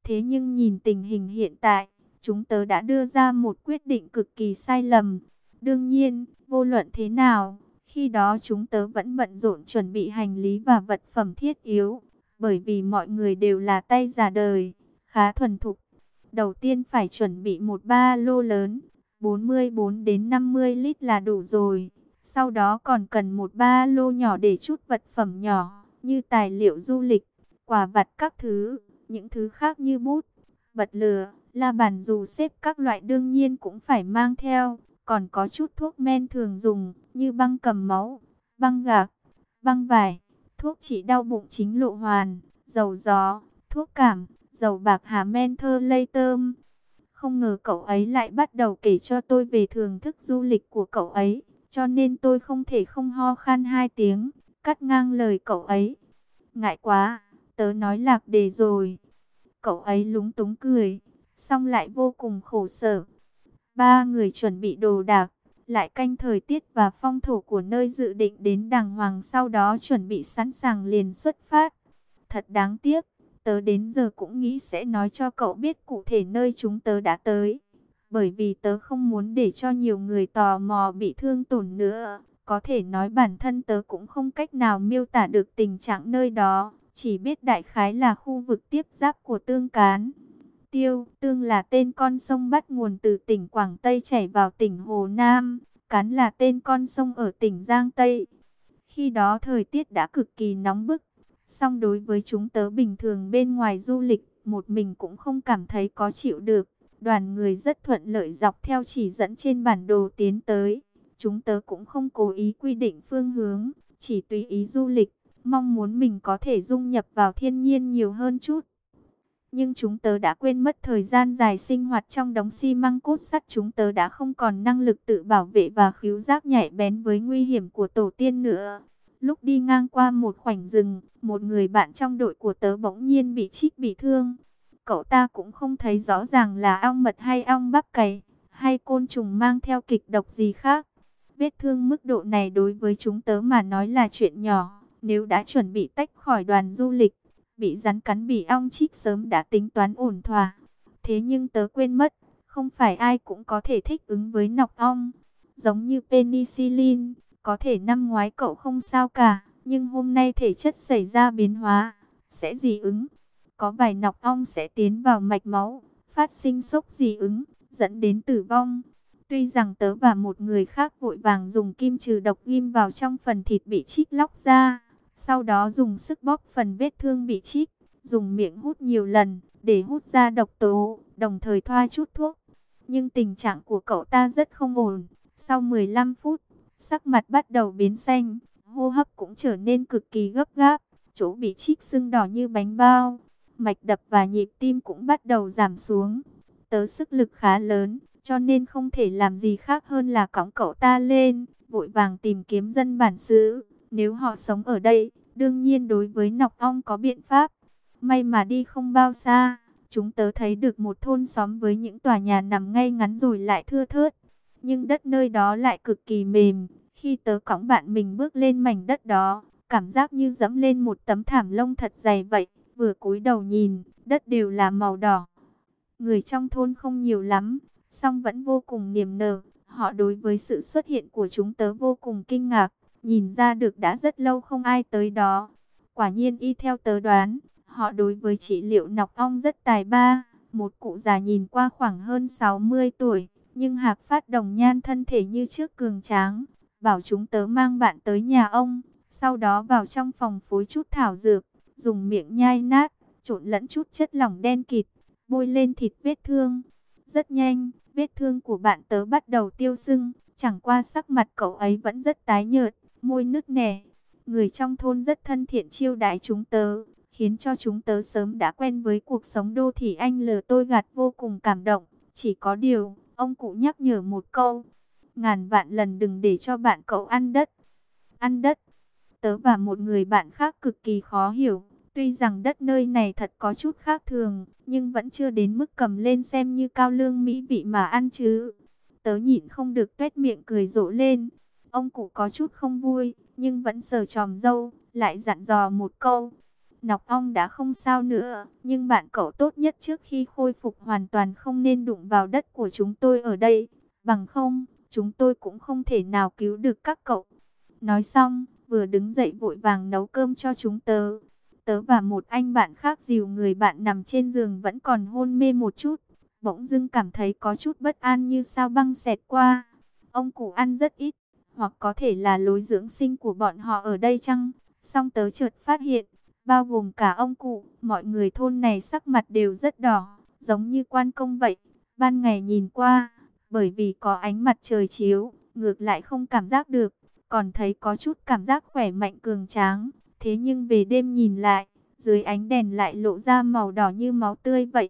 Thế nhưng nhìn tình hình hiện tại, chúng tớ đã đưa ra một quyết định cực kỳ sai lầm. Đương nhiên, vô luận thế nào, khi đó chúng tớ vẫn bận rộn chuẩn bị hành lý và vật phẩm thiết yếu, bởi vì mọi người đều là tay già đời, khá thuần thục. Đầu tiên phải chuẩn bị một ba lô lớn, 44 đến 50 lít là đủ rồi. Sau đó còn cần một ba lô nhỏ để chút vật phẩm nhỏ, như tài liệu du lịch, quà vặt các thứ, những thứ khác như bút, bật lửa, la bàn dù xếp các loại đương nhiên cũng phải mang theo. Còn có chút thuốc men thường dùng như băng cầm máu, băng gạc, băng vải, thuốc trị đau bụng chính lộ hoàn, dầu gió, thuốc cảm, dầu bạc hà men thơ lây tơm. Không ngờ cậu ấy lại bắt đầu kể cho tôi về thưởng thức du lịch của cậu ấy, cho nên tôi không thể không ho khan 2 tiếng, cắt ngang lời cậu ấy. Ngại quá, tớ nói lạc đề rồi. Cậu ấy lúng túng cười, xong lại vô cùng khổ sở. Ba người chuẩn bị đồ đạc, lại canh thời tiết và phong thổ của nơi dự định đến đàng hoàng, sau đó chuẩn bị sẵn sàng liền xuất phát. Thật đáng tiếc, tớ đến giờ cũng nghĩ sẽ nói cho cậu biết cụ thể nơi chúng tớ đã tới. Bởi vì tớ không muốn để cho nhiều người tò mò bị thương tổn nữa. Có thể nói bản thân tớ cũng không cách nào miêu tả được tình trạng nơi đó. Chỉ biết đại khái là khu vực tiếp giáp của Tương Cán. Tương là tên con sông bắt nguồn từ tỉnh Quảng Tây chảy vào tỉnh Hồ Nam. Cán là tên con sông ở tỉnh Giang Tây. Khi đó thời tiết đã cực kỳ nóng bức. Song đối với chúng tớ bình thường bên ngoài du lịch, một mình cũng không cảm thấy có chịu được. Đoàn người rất thuận lợi dọc theo chỉ dẫn trên bản đồ tiến tới. Chúng tớ cũng không cố ý quy định phương hướng, chỉ tùy ý du lịch, mong muốn mình có thể dung nhập vào thiên nhiên nhiều hơn chút. Nhưng chúng tớ đã quên mất thời gian dài sinh hoạt trong đống xi măng cốt sắt, chúng tớ đã không còn năng lực tự bảo vệ và khứu giác nhạy bén với nguy hiểm của tổ tiên nữa. Lúc đi ngang qua một khoảnh rừng, một người bạn trong đội của tớ bỗng nhiên bị trích bị thương. Cậu ta cũng không thấy rõ ràng là ong mật hay ong bắp cày, hay côn trùng mang theo kịch độc gì khác. Vết thương mức độ này đối với chúng tớ mà nói là chuyện nhỏ. Nếu đã chuẩn bị tách khỏi đoàn du lịch, bị rắn cắn bị ong chích sớm đã tính toán ổn thỏa. Thế nhưng tớ quên mất, không phải ai cũng có thể thích ứng với nọc ong. Giống như penicillin, có thể năm ngoái cậu không sao cả, nhưng hôm nay thể chất xảy ra biến hóa, sẽ dị ứng. Có vài nọc ong sẽ tiến vào mạch máu, phát sinh sốc dị ứng, dẫn đến tử vong. Tuy rằng tớ và một người khác vội vàng dùng kim trừ độc ghim vào trong phần thịt bị chích lóc ra, sau đó dùng sức bóp phần vết thương bị chích, dùng miệng hút nhiều lần để hút ra độc tố, đồng thời thoa chút thuốc. Nhưng tình trạng của cậu ta rất không ổn. Sau 15 phút, sắc mặt bắt đầu biến xanh, hô hấp cũng trở nên cực kỳ gấp gáp, chỗ bị chích sưng đỏ như bánh bao, mạch đập và nhịp tim cũng bắt đầu giảm xuống. Tớ sức lực khá lớn, cho nên không thể làm gì khác hơn là cõng cậu ta lên, vội vàng tìm kiếm dân bản xứ. Nếu họ sống ở đây, đương nhiên đối với nọc ong có biện pháp. May mà đi không bao xa, chúng tớ thấy được một thôn xóm với những tòa nhà nằm ngay ngắn rồi lại thưa thớt. Nhưng đất nơi đó lại cực kỳ mềm. Khi tớ cõng bạn mình bước lên mảnh đất đó, cảm giác như dẫm lên một tấm thảm lông thật dày vậy. Vừa cúi đầu nhìn, đất đều là màu đỏ. Người trong thôn không nhiều lắm, song vẫn vô cùng niềm nở. Họ đối với sự xuất hiện của chúng tớ vô cùng kinh ngạc. Nhìn ra được đã rất lâu không ai tới đó. Quả nhiên y theo tớ đoán, họ đối với trị liệu nọc ong rất tài ba. Một cụ già nhìn qua khoảng hơn 60 tuổi, nhưng hạc phát đồng nhan, thân thể như trước cường tráng. Bảo chúng tớ mang bạn tới nhà ông, sau đó vào trong phòng phối chút thảo dược, dùng miệng nhai nát, trộn lẫn chút chất lỏng đen kịt, bôi lên thịt vết thương. Rất nhanh, vết thương của bạn tớ bắt đầu tiêu sưng, chẳng qua sắc mặt cậu ấy vẫn rất tái nhợt, môi nứt nẻ. Người trong thôn rất thân thiện chiêu đãi chúng tớ, khiến cho chúng tớ sớm đã quen với cuộc sống đô thị. Anh lừa tôi gạt vô cùng cảm động. Chỉ có điều, ông cụ nhắc nhở một câu, ngàn vạn lần đừng để cho bạn cậu ăn đất. Ăn đất? Tớ và một người bạn khác cực kỳ khó hiểu. Tuy rằng đất nơi này thật có chút khác thường, nhưng vẫn chưa đến mức cầm lên xem như cao lương mỹ vị mà ăn chứ. Tớ nhịn không được tuét miệng cười rộ lên. Ông cụ có chút không vui, nhưng vẫn sờ chòm râu, lại dặn dò một câu. Nọc Ong đã không sao nữa, nhưng bạn cậu tốt nhất trước khi khôi phục hoàn toàn không nên đụng vào đất của chúng tôi ở đây. Bằng không, chúng tôi cũng không thể nào cứu được các cậu. Nói xong, vừa đứng dậy vội vàng nấu cơm cho chúng tớ. Tớ và một anh bạn khác dìu người bạn nằm trên giường vẫn còn hôn mê một chút. Bỗng dưng cảm thấy có chút bất an như sao băng xẹt qua. Ông cụ ăn rất ít, hoặc có thể là lối dưỡng sinh của bọn họ ở đây chăng? Xong tớ chợt phát hiện, bao gồm cả ông cụ, mọi người thôn này sắc mặt đều rất đỏ, giống như quan công vậy. Ban ngày nhìn qua, bởi vì có ánh mặt trời chiếu, ngược lại không cảm giác được, còn thấy có chút cảm giác khỏe mạnh cường tráng. Thế nhưng về đêm nhìn lại, dưới ánh đèn lại lộ ra màu đỏ như máu tươi vậy.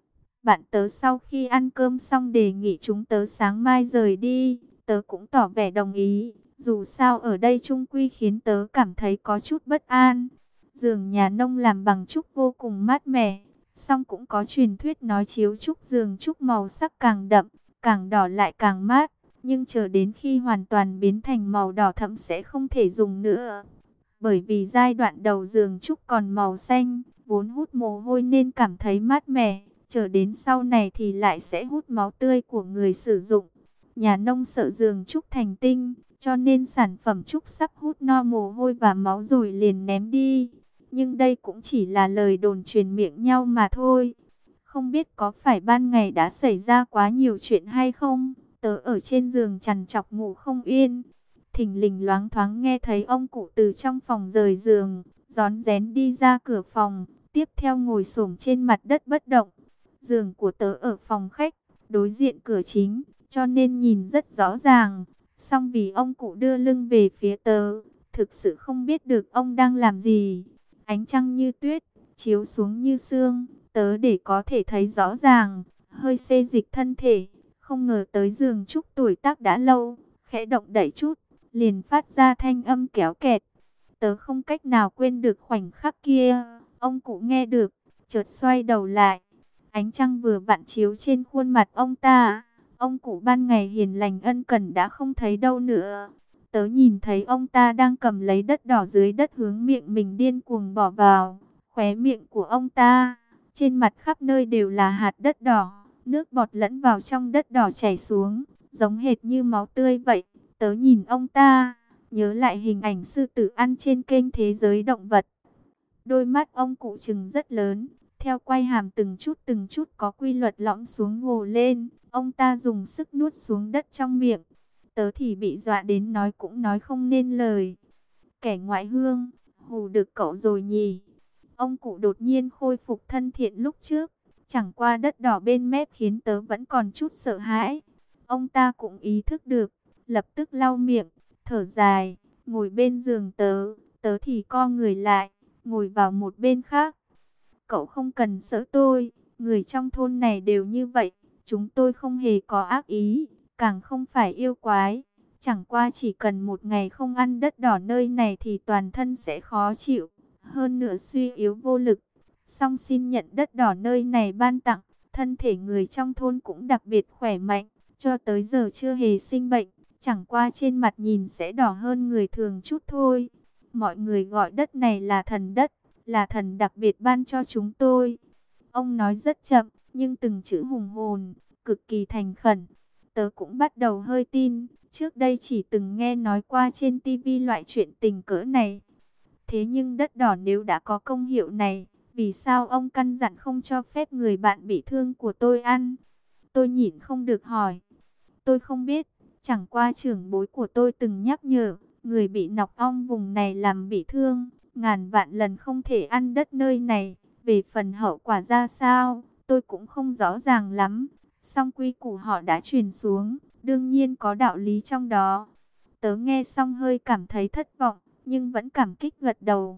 Bạn tớ sau khi ăn cơm xong đề nghị chúng tớ sáng mai rời đi, tớ cũng tỏ vẻ đồng ý. Dù sao ở đây chung quy khiến tớ cảm thấy có chút bất an. Giường nhà nông làm bằng trúc vô cùng mát mẻ, song cũng có truyền thuyết nói chiếu trúc giường trúc màu sắc càng đậm, càng đỏ lại càng mát. Nhưng chờ đến khi hoàn toàn biến thành màu đỏ thẫm sẽ không thể dùng nữa. Bởi vì giai đoạn đầu giường trúc còn màu xanh, vốn hút mồ hôi nên cảm thấy mát mẻ. Chờ đến sau này thì lại sẽ hút máu tươi của người sử dụng. Nhà nông sợ giường trúc thành tinh, cho nên sản phẩm trúc sắp hút no mồ hôi và máu rồi liền ném đi. Nhưng đây cũng chỉ là lời đồn truyền miệng nhau mà thôi. Không biết có phải ban ngày đã xảy ra quá nhiều chuyện hay không? Tớ ở trên giường trằn trọc ngủ không yên. Thình lình loáng thoáng nghe thấy ông cụ từ trong phòng rời giường, rón rén đi ra cửa phòng, tiếp theo ngồi xổm trên mặt đất bất động. Giường của tớ ở phòng khách, đối diện cửa chính, cho nên nhìn rất rõ ràng. Song vì ông cụ đưa lưng về phía tớ, thực sự không biết được ông đang làm gì. Ánh trăng như tuyết, chiếu xuống như sương, tớ để có thể thấy rõ ràng, hơi xê dịch thân thể. Không ngờ tới giường trúc tuổi tác đã lâu, khẽ động đẩy chút, liền phát ra thanh âm kéo kẹt. Tớ không cách nào quên được khoảnh khắc kia, ông cụ nghe được, chợt xoay đầu lại. Ánh trăng vừa vặn chiếu trên khuôn mặt ông ta. Ông cụ ban ngày hiền lành ân cần đã không thấy đâu nữa. Tớ nhìn thấy ông ta đang cầm lấy đất đỏ dưới đất hướng miệng mình điên cuồng bỏ vào. Khóe miệng của ông ta, trên mặt khắp nơi đều là hạt đất đỏ. Nước bọt lẫn vào trong đất đỏ chảy xuống, giống hệt như máu tươi vậy. Tớ nhìn ông ta, nhớ lại hình ảnh sư tử ăn trên kênh Thế giới động vật. Đôi mắt ông cụ trừng rất lớn, theo quay hàm từng chút có quy luật lõm xuống gồ lên. Ông ta dùng sức nuốt xuống đất trong miệng. Tớ thì bị dọa đến nói cũng nói không nên lời. Kẻ ngoại hương, hù được cậu rồi nhỉ. Ông cụ đột nhiên khôi phục thân thiện lúc trước. Chẳng qua đất đỏ bên mép khiến tớ vẫn còn chút sợ hãi. Ông ta cũng ý thức được, lập tức lau miệng, thở dài, ngồi bên giường tớ. Tớ thì co người lại, ngồi vào một bên khác. Cậu không cần sợ tôi, người trong thôn này đều như vậy. Chúng tôi không hề có ác ý, càng không phải yêu quái. Chẳng qua chỉ cần một ngày không ăn đất đỏ nơi này thì toàn thân sẽ khó chịu. Hơn nữa suy yếu vô lực. Song xin nhận đất đỏ nơi này ban tặng. Thân thể người trong thôn cũng đặc biệt khỏe mạnh. Cho tới giờ chưa hề sinh bệnh. Chẳng qua trên mặt nhìn sẽ đỏ hơn người thường chút thôi. Mọi người gọi đất này là thần đất. Là thần đặc biệt ban cho chúng tôi. Ông nói rất chậm, nhưng từng chữ hùng hồn, cực kỳ thành khẩn. Tớ cũng bắt đầu hơi tin, trước đây chỉ từng nghe nói qua trên tivi loại chuyện tình cỡ này. Thế nhưng đất đỏ nếu đã có công hiệu này, vì sao ông căn dặn không cho phép người bạn bị thương của tôi ăn? Tôi nhịn không được hỏi. Tôi không biết, chẳng qua trưởng bối của tôi từng nhắc nhở, người bị nọc ong vùng này làm bị thương, ngàn vạn lần không thể ăn đất nơi này. Về phần hậu quả ra sao, tôi cũng không rõ ràng lắm. Song quy củ họ đã truyền xuống, đương nhiên có đạo lý trong đó. Tớ nghe xong hơi cảm thấy thất vọng, nhưng vẫn cảm kích gật đầu.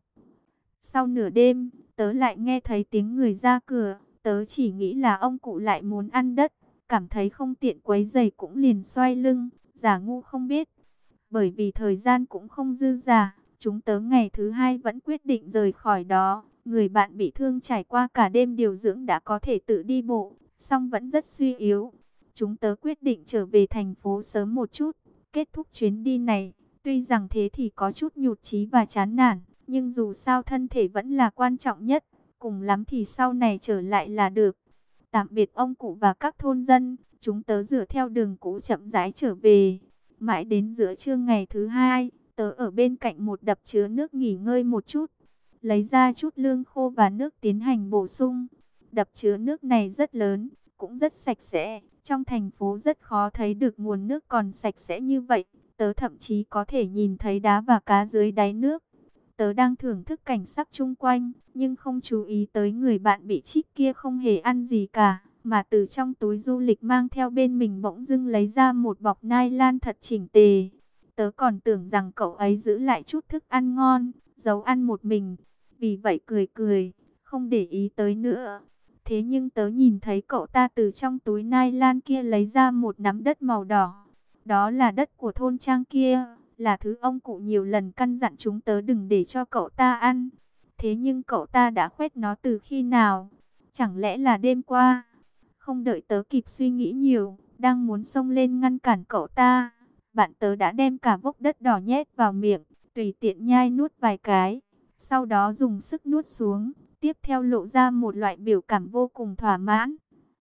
Sau nửa đêm, tớ lại nghe thấy tiếng người ra cửa. Tớ chỉ nghĩ là ông cụ lại muốn ăn đất, cảm thấy không tiện quấy rầy cũng liền xoay lưng, giả ngu không biết. Bởi vì thời gian cũng không dư dả, chúng tớ ngày thứ hai vẫn quyết định rời khỏi đó. Người bạn bị thương trải qua cả đêm điều dưỡng đã có thể tự đi bộ, song vẫn rất suy yếu. Chúng tớ quyết định trở về thành phố sớm một chút, kết thúc chuyến đi này. Tuy rằng thế thì có chút nhụt chí và chán nản, Nhưng dù sao thân thể vẫn là quan trọng nhất, cùng lắm thì sau này trở lại là được. Tạm biệt ông cụ và các thôn dân, chúng tớ dựa theo đường cũ chậm rãi trở về. Mãi đến giữa trưa ngày thứ hai, tớ ở bên cạnh một đập chứa nước nghỉ ngơi một chút, lấy ra chút lương khô và nước tiến hành bổ sung. Đập chứa nước này rất lớn, cũng rất sạch sẽ. Trong thành phố rất khó thấy được nguồn nước còn sạch sẽ như vậy. Tớ thậm chí có thể nhìn thấy đá và cá dưới đáy nước. Tớ đang thưởng thức cảnh sắc chung quanh, nhưng không chú ý tới người bạn bị trích kia không hề ăn gì cả, mà từ trong túi du lịch mang theo bên mình bỗng dưng lấy ra một bọc nylon thật chỉnh tề. Tớ còn tưởng rằng cậu ấy giữ lại chút thức ăn ngon, giấu ăn một mình, vì vậy cười cười, không để ý tới nữa. Thế nhưng tớ nhìn thấy cậu ta từ trong túi nylon kia lấy ra một nắm đất màu đỏ. Đó là đất của thôn trang kia, là thứ ông cụ nhiều lần căn dặn chúng tớ đừng để cho cậu ta ăn. Thế nhưng cậu ta đã khoét nó từ khi nào? Chẳng lẽ là đêm qua? Không đợi tớ kịp suy nghĩ nhiều, đang muốn xông lên ngăn cản cậu ta, bạn tớ đã đem cả vốc đất đỏ nhét vào miệng, tùy tiện nhai nuốt vài cái, sau đó dùng sức nuốt xuống, tiếp theo lộ ra một loại biểu cảm vô cùng thỏa mãn.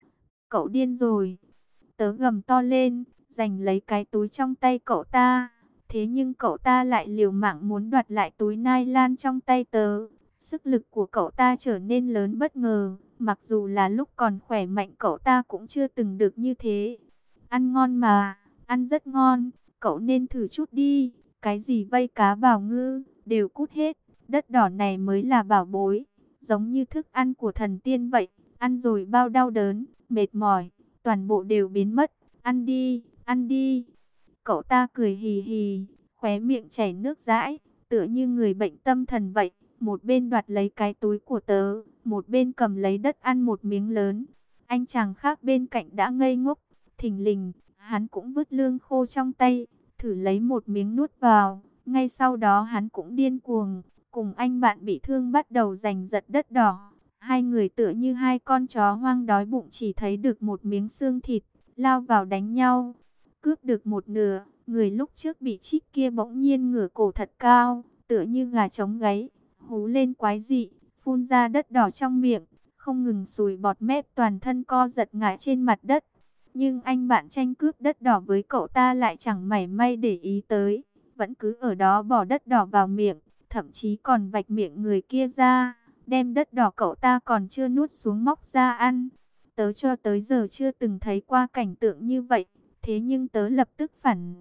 Cậu điên rồi, tớ gầm to lên, giành lấy cái túi trong tay cậu ta. Thế nhưng cậu ta lại liều mạng muốn đoạt lại túi nylon trong tay tớ. Sức lực của cậu ta trở nên lớn bất ngờ, mặc dù là lúc còn khỏe mạnh cậu ta cũng chưa từng được như thế. Ăn ngon mà, ăn rất ngon, cậu nên thử chút đi. Cái gì vây cá bảo ngư, đều cút hết. Đất đỏ này mới là bảo bối, giống như thức ăn của thần tiên vậy. Ăn rồi bao đau đớn, mệt mỏi, toàn bộ đều biến mất. Ăn đi, ăn đi. Cậu ta cười hì hì, khóe miệng chảy nước dãi, tựa như người bệnh tâm thần vậy. Một bên đoạt lấy cái túi của tớ, một bên cầm lấy đất ăn một miếng lớn. Anh chàng khác bên cạnh đã ngây ngốc, thình lình, hắn cũng vứt lương khô trong tay, thử lấy một miếng nuốt vào. Ngay sau đó hắn cũng điên cuồng, cùng anh bạn bị thương bắt đầu giành giật đất đỏ. Hai người tựa như hai con chó hoang đói bụng chỉ thấy được một miếng xương thịt, lao vào đánh nhau. Cướp được một nửa, người lúc trước bị trích kia bỗng nhiên ngửa cổ thật cao, tựa như gà trống gáy, hú lên quái dị, phun ra đất đỏ trong miệng, không ngừng sùi bọt mép, toàn thân co giật ngã trên mặt đất. Nhưng anh bạn tranh cướp đất đỏ với cậu ta lại chẳng mảy may để ý tới, vẫn cứ ở đó bỏ đất đỏ vào miệng, thậm chí còn vạch miệng người kia ra, đem đất đỏ cậu ta còn chưa nuốt xuống móc ra ăn. Tớ cho tới giờ chưa từng thấy qua cảnh tượng như vậy. Thế nhưng tớ lập tức phản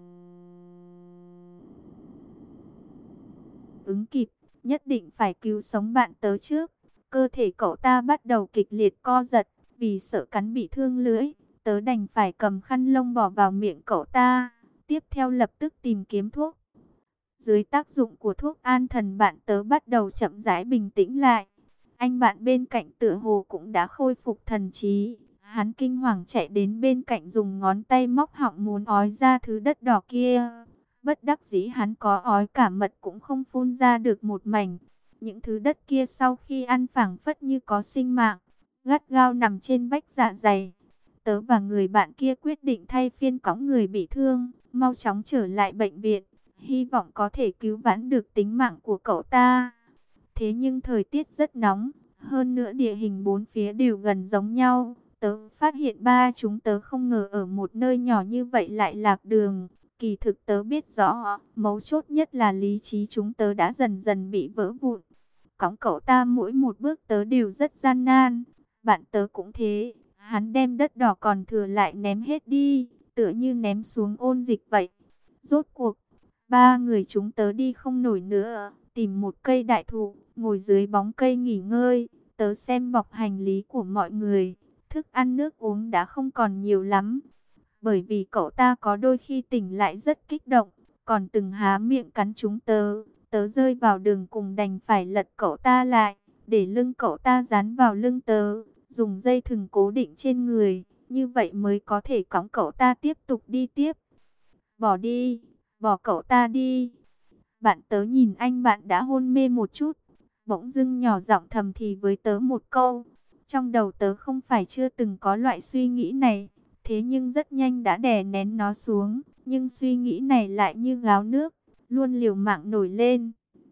ứng kịp, nhất định phải cứu sống bạn tớ trước. Cơ thể cậu ta bắt đầu kịch liệt co giật, vì sợ cắn bị thương lưỡi, tớ đành phải cầm khăn lông bỏ vào miệng cậu ta. Tiếp theo lập tức tìm kiếm thuốc. Dưới tác dụng của thuốc an thần, bạn tớ bắt đầu chậm rãi bình tĩnh lại. Anh bạn bên cạnh tựa hồ cũng đã khôi phục thần trí. Hắn kinh hoàng chạy đến bên cạnh dùng ngón tay móc họng muốn ói ra thứ đất đỏ kia. Bất đắc dĩ hắn có ói cả mật cũng không phun ra được một mảnh. Những thứ đất kia sau khi ăn phảng phất như có sinh mạng, gắt gao nằm trên vách dạ dày. Tớ và người bạn kia quyết định thay phiên cõng người bị thương, mau chóng trở lại bệnh viện, hy vọng có thể cứu vãn được tính mạng của cậu ta. Thế nhưng thời tiết rất nóng, hơn nữa địa hình bốn phía đều gần giống nhau. Tớ phát hiện chúng tớ không ngờ ở một nơi nhỏ như vậy lại lạc đường. Kỳ thực tớ biết rõ, mấu chốt nhất là lý trí chúng tớ đã dần dần bị vỡ vụn. Cõng cậu ta mỗi một bước tớ đều rất gian nan. Bạn tớ cũng thế, hắn đem đất đỏ còn thừa lại ném hết đi, tựa như ném xuống ôn dịch vậy. Rốt cuộc, ba người chúng tớ đi không nổi nữa, tìm một cây đại thụ, ngồi dưới bóng cây nghỉ ngơi. Tớ xem bọc hành lý của mọi người, thức ăn nước uống đã không còn nhiều lắm. Bởi vì cậu ta có đôi khi tỉnh lại rất kích động, còn từng há miệng cắn chúng tớ. Tớ rơi vào đường cùng đành phải lật cậu ta lại, để lưng cậu ta dán vào lưng tớ, dùng dây thừng cố định trên người, như vậy mới có thể cõng cậu ta tiếp tục đi tiếp. Bỏ đi, bỏ cậu ta đi. Bạn tớ nhìn anh bạn đã hôn mê một chút, bỗng dưng nhỏ giọng thầm thì với tớ một câu. Trong đầu tớ không phải chưa từng có loại suy nghĩ này, thế nhưng rất nhanh đã đè nén nó xuống. Nhưng suy nghĩ này lại như gáo nước, luôn liều mạng nổi lên.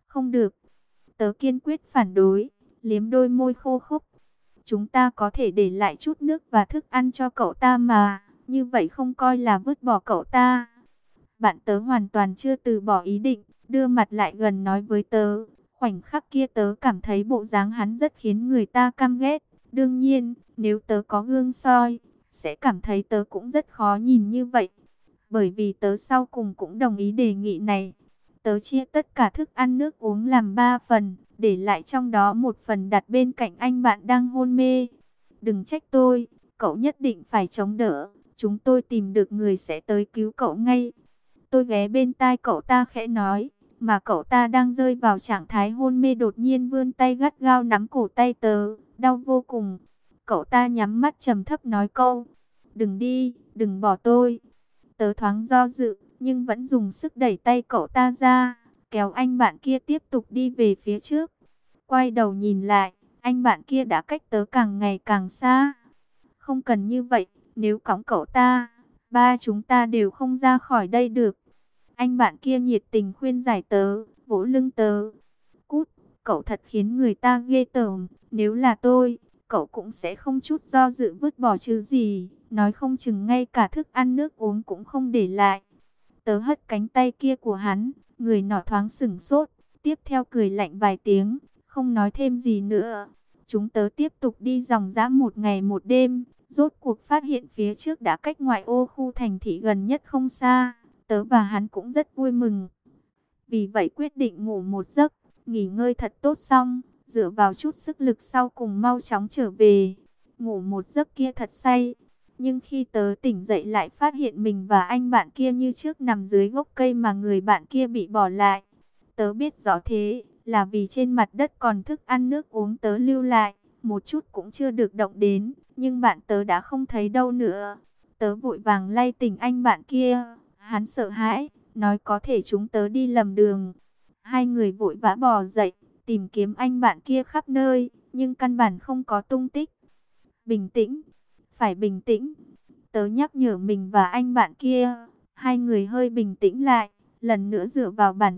Không được, tớ kiên quyết phản đối, liếm đôi môi khô khốc. Chúng ta có thể để lại chút nước và thức ăn cho cậu ta mà, như vậy không coi là vứt bỏ cậu ta. Bạn tớ hoàn toàn chưa từ bỏ ý định, đưa mặt lại gần nói với tớ. Khoảnh khắc kia tớ cảm thấy bộ dáng hắn rất khiến người ta căm ghét. Đương nhiên, nếu tớ có gương soi, sẽ cảm thấy tớ cũng rất khó nhìn như vậy. Bởi vì tớ sau cùng cũng đồng ý đề nghị này. Tớ chia tất cả thức ăn nước uống làm 3 phần, để lại trong đó một phần đặt bên cạnh anh bạn đang hôn mê. Đừng trách tôi, cậu nhất định phải chống đỡ. Chúng tôi tìm được người sẽ tới cứu cậu ngay. Tôi ghé bên tai cậu ta khẽ nói, mà cậu ta đang rơi vào trạng thái hôn mê đột nhiên vươn tay gắt gao nắm cổ tay tớ, đau vô cùng. Cậu ta nhắm mắt trầm thấp nói câu, đừng đi, đừng bỏ tôi. Tớ thoáng do dự, nhưng vẫn dùng sức đẩy tay cậu ta ra, kéo anh bạn kia tiếp tục đi về phía trước. Quay đầu nhìn lại, anh bạn kia đã cách tớ càng ngày càng xa. Không cần như vậy, nếu cõng cậu ta, ba chúng ta đều không ra khỏi đây được. Anh bạn kia nhiệt tình khuyên giải tớ, vỗ lưng tớ. Cút, cậu thật khiến người ta ghê tởm. Nếu là tôi, cậu cũng sẽ không chút do dự vứt bỏ chứ gì. Nói không chừng ngay cả thức ăn nước uống cũng không để lại. Tớ hất cánh tay kia của hắn, người nọ thoáng sửng sốt. Tiếp theo cười lạnh vài tiếng, không nói thêm gì nữa. Chúng tớ tiếp tục đi dòng dã một ngày một đêm. Rốt cuộc phát hiện phía trước đã cách ngoại ô khu thành thị gần nhất không xa. Tớ và hắn cũng rất vui mừng. Vì vậy quyết định ngủ một giấc, nghỉ ngơi thật tốt xong, dựa vào chút sức lực sau cùng mau chóng trở về. Ngủ một giấc kia thật say. Nhưng khi tớ tỉnh dậy lại phát hiện mình và anh bạn kia như trước nằm dưới gốc cây mà người bạn kia bị bỏ lại. Tớ biết rõ thế là vì trên mặt đất còn thức ăn nước uống tớ lưu lại, một chút cũng chưa được động đến, nhưng bạn tớ đã không thấy đâu nữa. Tớ vội vàng lay tỉnh anh bạn kia, hắn sợ hãi, nói có thể chúng tớ đi lầm đường. Hai người vội vã bò dậy, tìm kiếm anh bạn kia khắp nơi, nhưng căn bản không có tung tích. Bình tĩnh, phải bình tĩnh. Tớ nhắc nhở mình và anh bạn kia, hai người hơi bình tĩnh lại, lần nữa dựa vào bản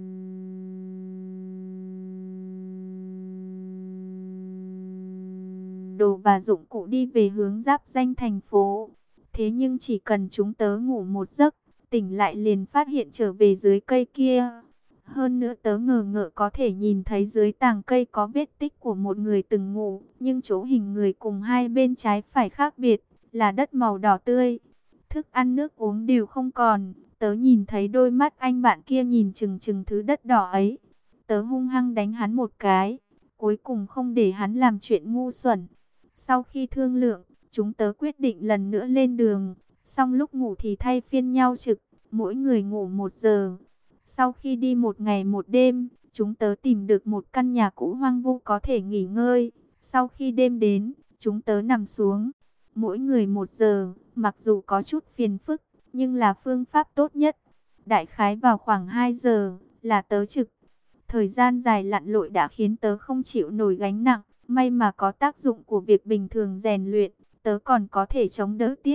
đồ và dụng cụ đi về hướng giáp danh thành phố. Thế nhưng chỉ cần chúng tớ ngủ một giấc, tỉnh lại liền phát hiện trở về dưới cây kia. Hơn nữa tớ ngờ ngợ có thể nhìn thấy dưới tàng cây có vết tích của một người từng ngủ, nhưng chỗ hình người cùng hai bên trái phải khác biệt, là đất màu đỏ tươi. Thức ăn nước uống đều không còn, tớ nhìn thấy đôi mắt anh bạn kia nhìn chừng chừng thứ đất đỏ ấy. Tớ hung hăng đánh hắn một cái, cuối cùng không để hắn làm chuyện ngu xuẩn. Sau khi thương lượng, chúng tớ quyết định lần nữa lên đường, xong lúc ngủ thì thay phiên nhau trực, mỗi người ngủ 1 giờ. Sau khi đi một ngày một đêm, chúng tớ tìm được một căn nhà cũ hoang vu có thể nghỉ ngơi. Sau khi đêm đến, chúng tớ nằm xuống, mỗi người 1 giờ, mặc dù có chút phiền phức, nhưng là phương pháp tốt nhất. Đại khái vào khoảng 2 giờ, là tớ trực. Thời gian dài lặn lội đã khiến tớ không chịu nổi gánh nặng, may mà có tác dụng của việc bình thường rèn luyện, tớ còn có thể chống đỡ tiếp.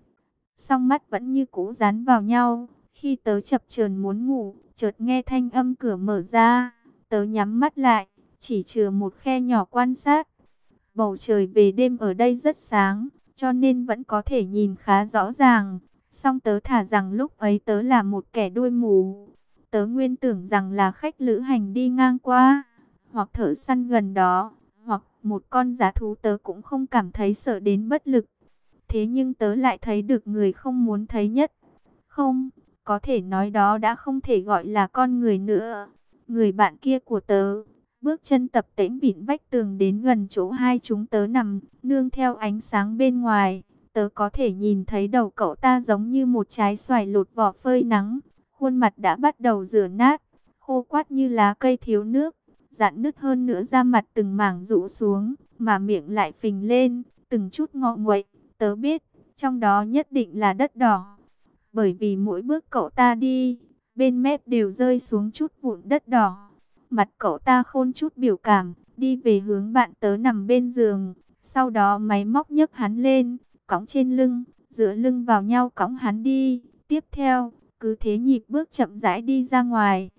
Song mắt vẫn như cũ dán vào nhau, khi tớ chập chờn muốn ngủ, chợt nghe thanh âm cửa mở ra, tớ nhắm mắt lại, chỉ chừa một khe nhỏ quan sát. Bầu trời về đêm ở đây rất sáng, cho nên vẫn có thể nhìn khá rõ ràng. Song tớ thả rằng lúc ấy tớ là một kẻ đuôi mù. Tớ nguyên tưởng rằng là khách lữ hành đi ngang qua, hoặc thợ săn gần đó, hoặc một con dã thú, tớ cũng không cảm thấy sợ đến bất lực. Thế nhưng tớ lại thấy được người không muốn thấy nhất. Không, có thể nói đó đã không thể gọi là con người nữa. Người bạn kia của tớ, bước chân tập tễnh vịn vách tường đến gần chỗ hai chúng tớ nằm, nương theo ánh sáng bên ngoài. Tớ có thể nhìn thấy đầu cậu ta giống như một trái xoài lột vỏ phơi nắng. Khuôn mặt đã bắt đầu rửa nát, khô quắt như lá cây thiếu nước, rạn nứt hơn nữa, da mặt từng mảng rũ xuống, mà miệng lại phình lên, từng chút ngọ nguậy. Tớ biết, trong đó nhất định là đất đỏ. Bởi vì mỗi bước cậu ta đi, bên mép đều rơi xuống chút vụn đất đỏ. Mặt cậu ta khôn chút biểu cảm, đi về hướng bạn tớ nằm bên giường. Sau đó máy móc nhấc hắn lên, cõng trên lưng, dựa lưng vào nhau cõng hắn đi. Tiếp theo, cứ thế nhịp bước chậm rãi đi ra ngoài.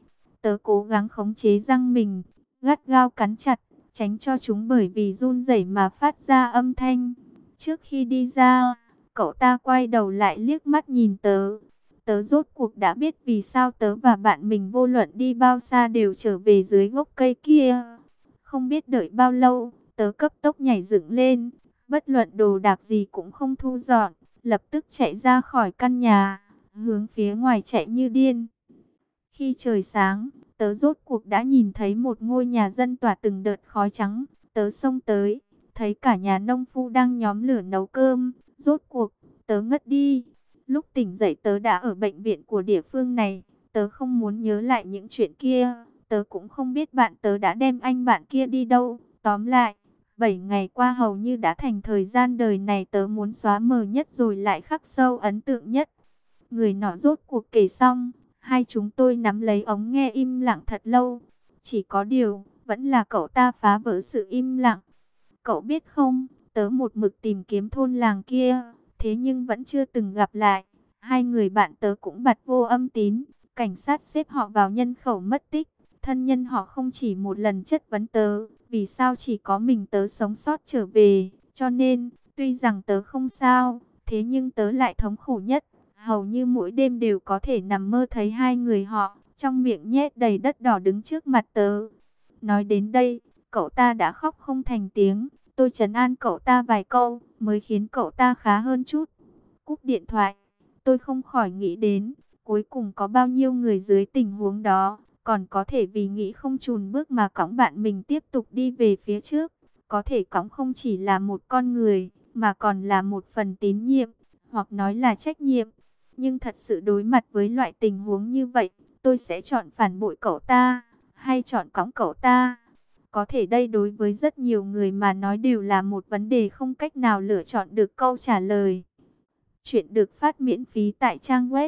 Tớ cố gắng khống chế răng mình, gắt gao cắn chặt, tránh cho chúng bởi vì run rẩy mà phát ra âm thanh. Trước khi đi ra, cậu ta quay đầu lại liếc mắt nhìn tớ. Tớ rốt cuộc đã biết vì sao tớ và bạn mình vô luận đi bao xa đều trở về dưới gốc cây kia. Không biết đợi bao lâu, tớ cấp tốc nhảy dựng lên, bất luận đồ đạc gì cũng không thu dọn, lập tức chạy ra khỏi căn nhà, hướng phía ngoài chạy như điên. Khi trời sáng, tớ rốt cuộc đã nhìn thấy một ngôi nhà dân tỏa từng đợt khói trắng. Tớ xông tới, thấy cả nhà nông phu đang nhóm lửa nấu cơm. Rốt cuộc, tớ ngất đi. Lúc tỉnh dậy tớ đã ở bệnh viện của địa phương này. Tớ không muốn nhớ lại những chuyện kia. Tớ cũng không biết bạn tớ đã đem anh bạn kia đi đâu. Tóm lại, 7 ngày qua hầu như đã thành thời gian đời này tớ muốn xóa mờ nhất rồi lại khắc sâu ấn tượng nhất. Người nọ rốt cuộc kể xong. Hai chúng tôi nắm lấy ống nghe im lặng thật lâu. Chỉ có điều, vẫn là cậu ta phá vỡ sự im lặng. Cậu biết không, tớ một mực tìm kiếm thôn làng kia, thế nhưng vẫn chưa từng gặp lại. Hai người bạn tớ cũng bặt vô âm tín, cảnh sát xếp họ vào nhân khẩu mất tích. Thân nhân họ không chỉ một lần chất vấn tớ, vì sao chỉ có mình tớ sống sót trở về. Cho nên, tuy rằng tớ không sao, thế nhưng tớ lại thống khổ nhất. Hầu như mỗi đêm đều có thể nằm mơ thấy hai người họ, trong miệng nhét đầy đất đỏ đứng trước mặt tớ. Nói đến đây, cậu ta đã khóc không thành tiếng. Tôi trấn an cậu ta vài câu, mới khiến cậu ta khá hơn chút. Cúp điện thoại, tôi không khỏi nghĩ đến, cuối cùng có bao nhiêu người dưới tình huống đó, còn có thể vì nghĩ không chùn bước mà cõng bạn mình tiếp tục đi về phía trước. Có thể cõng không chỉ là một con người, mà còn là một phần tín nhiệm, hoặc nói là trách nhiệm. Nhưng thật sự đối mặt với loại tình huống như vậy, tôi sẽ chọn phản bội cậu ta, hay chọn cõng cậu ta. Có thể đây đối với rất nhiều người mà nói đều là một vấn đề không cách nào lựa chọn được câu trả lời. Chuyện được phát miễn phí tại trang web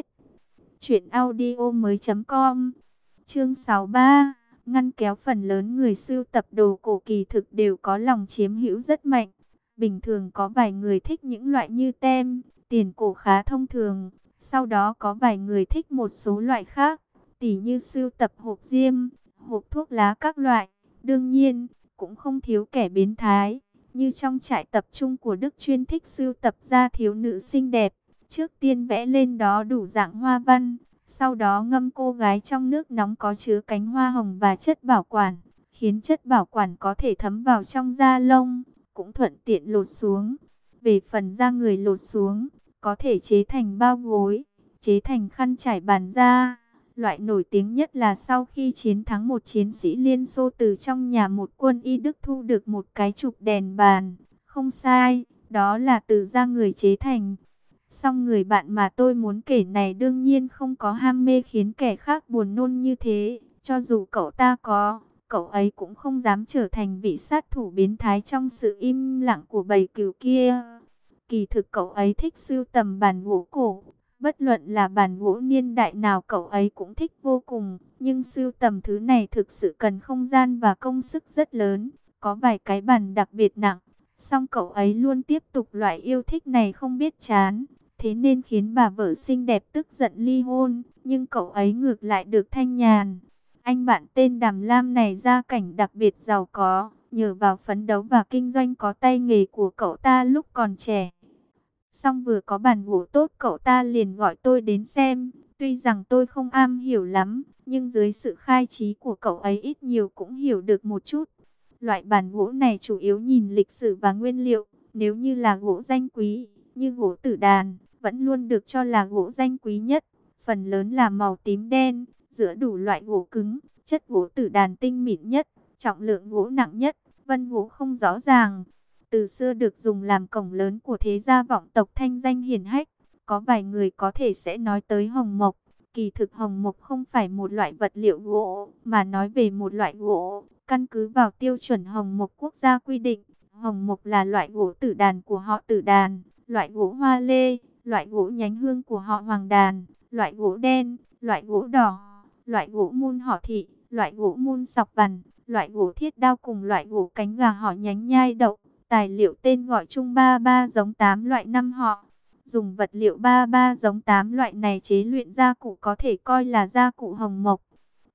truyệnaudiomoi.com. Chương 63. Ngăn kéo. Phần lớn người sưu tập đồ cổ kỳ thực đều có lòng chiếm hữu rất mạnh. Bình thường có vài người thích những loại như tem, tiền cổ khá thông thường. Sau đó có vài người thích một số loại khác, tỉ như sưu tập hộp diêm, hộp thuốc lá các loại. Đương nhiên, cũng không thiếu kẻ biến thái, như trong trại tập trung của Đức chuyên thích sưu tập ra thiếu nữ xinh đẹp. Trước tiên vẽ lên đó đủ dạng hoa văn, sau đó ngâm cô gái trong nước nóng có chứa cánh hoa hồng và chất bảo quản, khiến chất bảo quản có thể thấm vào trong da lông, cũng thuận tiện lột xuống. Về phần da người lột xuống, có thể chế thành bao gối, chế thành khăn trải bàn da. Loại nổi tiếng nhất là sau khi chiến thắng một chiến sĩ Liên Xô từ trong nhà một quân y Đức thu được một cái trục đèn bàn. Không sai, đó là từ da người chế thành. Song người bạn mà tôi muốn kể này đương nhiên không có ham mê khiến kẻ khác buồn nôn như thế. Cho dù cậu ta có, cậu ấy cũng không dám trở thành vị sát thủ biến thái trong sự im lặng của bầy cừu kia. Kỳ thực cậu ấy thích sưu tầm bàn gỗ cổ. Bất luận là bàn gỗ niên đại nào cậu ấy cũng thích vô cùng. Nhưng sưu tầm thứ này thực sự cần không gian và công sức rất lớn. Có vài cái bàn đặc biệt nặng. Song cậu ấy luôn tiếp tục loại yêu thích này không biết chán. Thế nên khiến bà vợ xinh đẹp tức giận ly hôn. Nhưng cậu ấy ngược lại được thanh nhàn. Anh bạn tên Đàm Lam này gia cảnh đặc biệt giàu có. Nhờ vào phấn đấu và kinh doanh có tay nghề của cậu ta lúc còn trẻ. Xong vừa có bàn gỗ tốt cậu ta liền gọi tôi đến xem. Tuy rằng tôi không am hiểu lắm, nhưng dưới sự khai trí của cậu ấy ít nhiều cũng hiểu được một chút. Loại bàn gỗ này chủ yếu nhìn lịch sử và nguyên liệu. Nếu như là gỗ danh quý, như gỗ tử đàn, vẫn luôn được cho là gỗ danh quý nhất. Phần lớn là màu tím đen, giữa đủ loại gỗ cứng, chất gỗ tử đàn tinh mịn nhất, trọng lượng gỗ nặng nhất, vân gỗ không rõ ràng. Từ xưa được dùng làm cổng lớn của thế gia vọng tộc thanh danh hiển hách. Có vài người có thể sẽ nói tới hồng mộc. Kỳ thực hồng mộc không phải một loại vật liệu gỗ, mà nói về một loại gỗ. Căn cứ vào tiêu chuẩn hồng mộc quốc gia quy định, hồng mộc là loại gỗ tử đàn của họ Tử Đàn, loại gỗ hoa lê, loại gỗ nhánh hương của họ Hoàng Đàn, loại gỗ đen, loại gỗ đỏ, loại gỗ mun họ Thị, loại gỗ mun sọc vằn, loại gỗ thiết đao cùng loại gỗ cánh gà họ Nhánh Nhai Đậu. Tài liệu tên gọi chung 33 giống 8 loại 5 họ. Dùng vật liệu 33 giống 8 loại này chế luyện gia cụ có thể coi là gia cụ hồng mộc.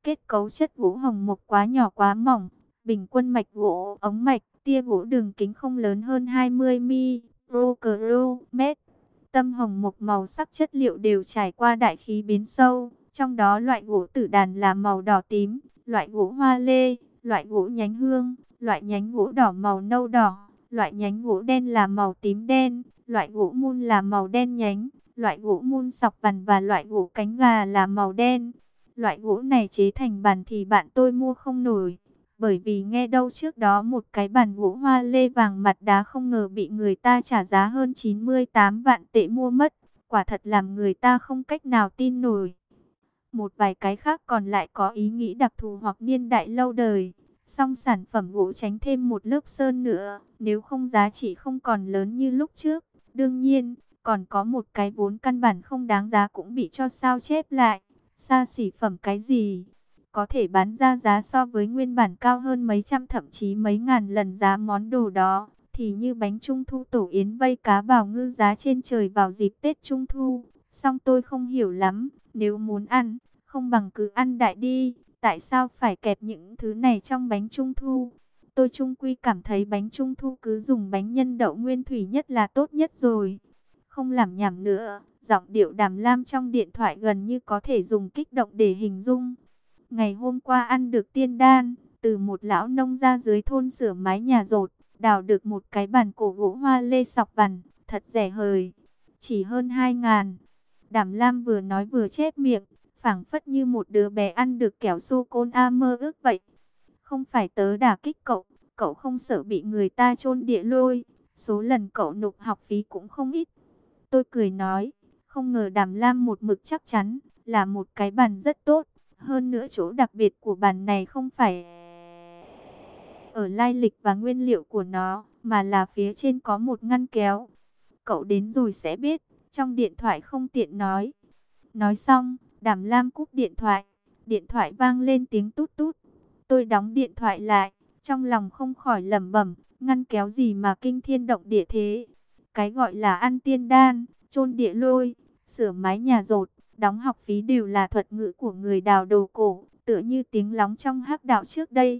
Kết cấu chất gỗ hồng mộc quá nhỏ quá mỏng, bình quân mạch gỗ, ống mạch, tia gỗ đường kính không lớn hơn 20 micromet. Tâm hồng mộc màu sắc chất liệu đều trải qua đại khí biến sâu, trong đó loại gỗ tử đàn là màu đỏ tím, loại gỗ hoa lê, loại gỗ nhánh hương, loại nhánh gỗ đỏ màu nâu đỏ, loại nhánh gỗ đen là màu tím đen, loại gỗ mun là màu đen nhánh, loại gỗ mun sọc vằn và loại gỗ cánh gà là màu đen. Loại gỗ này chế thành bàn thì bạn tôi mua không nổi, bởi vì nghe đâu trước đó một cái bàn gỗ hoa lê vàng mặt đá không ngờ bị người ta trả giá hơn 98 vạn tệ mua mất, quả thật làm người ta không cách nào tin nổi. Một vài cái khác còn lại có ý nghĩ đặc thù hoặc niên đại lâu đời, song sản phẩm gỗ tránh thêm một lớp sơn nữa, nếu không giá trị không còn lớn như lúc trước. Đương nhiên, còn có một cái vốn căn bản không đáng giá cũng bị cho sao chép lại. Xa xỉ phẩm cái gì? Có thể bán ra giá so với nguyên bản cao hơn mấy trăm thậm chí mấy ngàn lần giá món đồ đó. Thì như bánh trung thu tổ yến vây cá bào ngư giá trên trời vào dịp Tết Trung Thu. Song tôi không hiểu lắm, nếu muốn ăn, không bằng cứ ăn đại đi. Tại sao phải kẹp những thứ này trong bánh trung thu? Tôi chung quy cảm thấy bánh trung thu cứ dùng bánh nhân đậu nguyên thủy nhất là tốt nhất rồi. Không làm nhảm nữa, giọng điệu Đàm Lam trong điện thoại gần như có thể dùng kích động để hình dung. Ngày hôm qua ăn được tiên đan, từ một lão nông ra dưới thôn sửa mái nhà dột, đào được một cái bàn cổ gỗ hoa lê sọc vằn, thật rẻ hời, chỉ hơn 2.000. Đàm Lam vừa nói vừa chép miệng, phảng phất như một đứa bé ăn được kẹo sô-cô-la mơ ước vậy. Không phải tớ đả kích cậu, cậu không sợ bị người ta chôn địa lôi, số lần cậu nộp học phí cũng không ít. Tôi cười nói, không ngờ Đàm Lam một mực chắc chắn là một cái bàn rất tốt. Hơn nữa chỗ đặc biệt của bàn này không phải ở lai lịch và nguyên liệu của nó, mà là phía trên có một ngăn kéo. Cậu đến rồi sẽ biết, trong điện thoại không tiện nói. Nói xong, Đàm Lam cúp điện thoại vang lên tiếng tút tút. Tôi đóng điện thoại lại, trong lòng không khỏi lẩm bẩm, ngăn kéo gì mà kinh thiên động địa thế. Cái gọi là ăn tiên đan, chôn địa lôi, sửa mái nhà dột, đóng học phí đều là thuật ngữ của người đào đồ cổ, tựa như tiếng lóng trong hắc đạo trước đây.